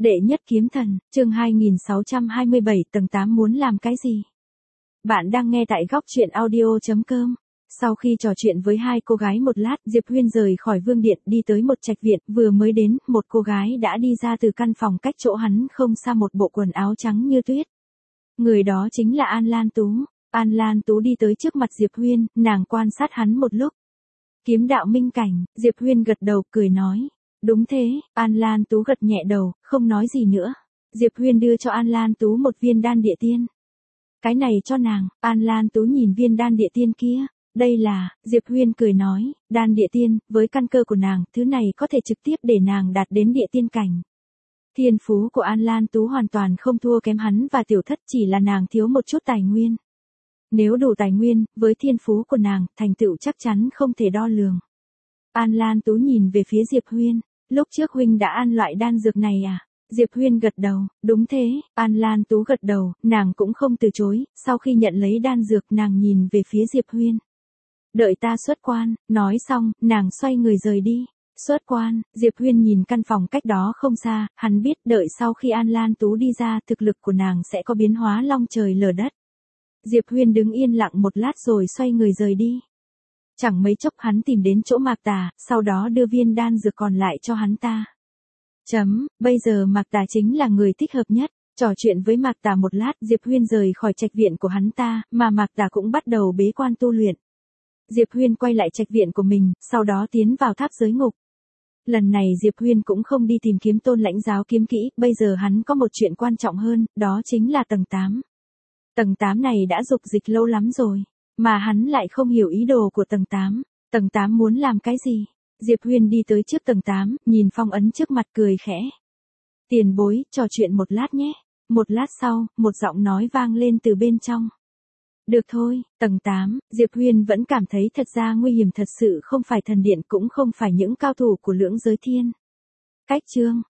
Đệ nhất kiếm thần, chương 2627 tầng 8 muốn làm cái gì? Bạn đang nghe tại góc truyện audio.com. Sau khi trò chuyện với hai cô gái một lát, Diệp Huyên rời khỏi vương điện đi tới một trạch viện, vừa mới đến, một cô gái đã đi ra từ căn phòng cách chỗ hắn không xa, một bộ quần áo trắng như tuyết. Người đó chính là An Lan Tú. An Lan Tú đi tới trước mặt Diệp Huyên, nàng quan sát hắn một lúc. Kiếm đạo minh cảnh, Diệp Huyên gật đầu cười nói. Đúng thế, An Lan Tú gật nhẹ đầu, không nói gì nữa. Diệp Huyên đưa cho An Lan Tú một viên đan địa tiên. Cái này cho nàng. An Lan Tú nhìn viên đan địa tiên kia. Đây là, Diệp Huyên cười nói, đan địa tiên, với căn cơ của nàng, thứ này có thể trực tiếp để nàng đạt đến địa tiên cảnh. Thiên phú của An Lan Tú hoàn toàn không thua kém hắn và tiểu thất, chỉ là nàng thiếu một chút tài nguyên. Nếu đủ tài nguyên, với thiên phú của nàng, thành tựu chắc chắn không thể đo lường. An Lan Tú nhìn về phía Diệp Huyên, lúc trước huynh đã ăn loại đan dược này à? Diệp Huyên gật đầu, đúng thế. An Lan Tú gật đầu, nàng cũng không từ chối, sau khi nhận lấy đan dược nàng nhìn về phía Diệp Huyên. Đợi ta xuất quan, nói xong, nàng xoay người rời đi. Xuất quan, Diệp Huyên nhìn căn phòng cách đó không xa, hắn biết đợi sau khi An Lan Tú đi ra, thực lực của nàng sẽ có biến hóa long trời lở đất. Diệp Huyên đứng yên lặng một lát rồi xoay người rời đi. Chẳng mấy chốc hắn tìm đến chỗ Mạc Tà, sau đó đưa viên đan dược còn lại cho hắn ta. Bây giờ Mạc Tà chính là người thích hợp nhất. Trò chuyện với Mạc Tà một lát, Diệp Huyên rời khỏi trạch viện của hắn ta, mà Mạc Tà cũng bắt đầu bế quan tu luyện. Diệp Huyên quay lại trạch viện của mình, sau đó tiến vào tháp giới ngục. Lần này Diệp Huyên cũng không đi tìm kiếm Tôn Lãnh giáo kiếm kỹ, bây giờ hắn có một chuyện quan trọng hơn, đó chính là tầng 8. Tầng 8 này đã dục dịch lâu lắm rồi, mà hắn lại không hiểu ý đồ của tầng 8. Tầng 8 muốn làm cái gì? Diệp Huyên đi tới trước tầng 8, nhìn phong ấn trước mặt cười khẽ. Tiền bối, trò chuyện một lát nhé. Một lát sau, một giọng nói vang lên từ bên trong. Được thôi, tầng 8, Diệp Huyên vẫn cảm thấy thật ra nguy hiểm thật sự, không phải thần điện cũng không phải những cao thủ của lưỡng giới thiên. Cách chương,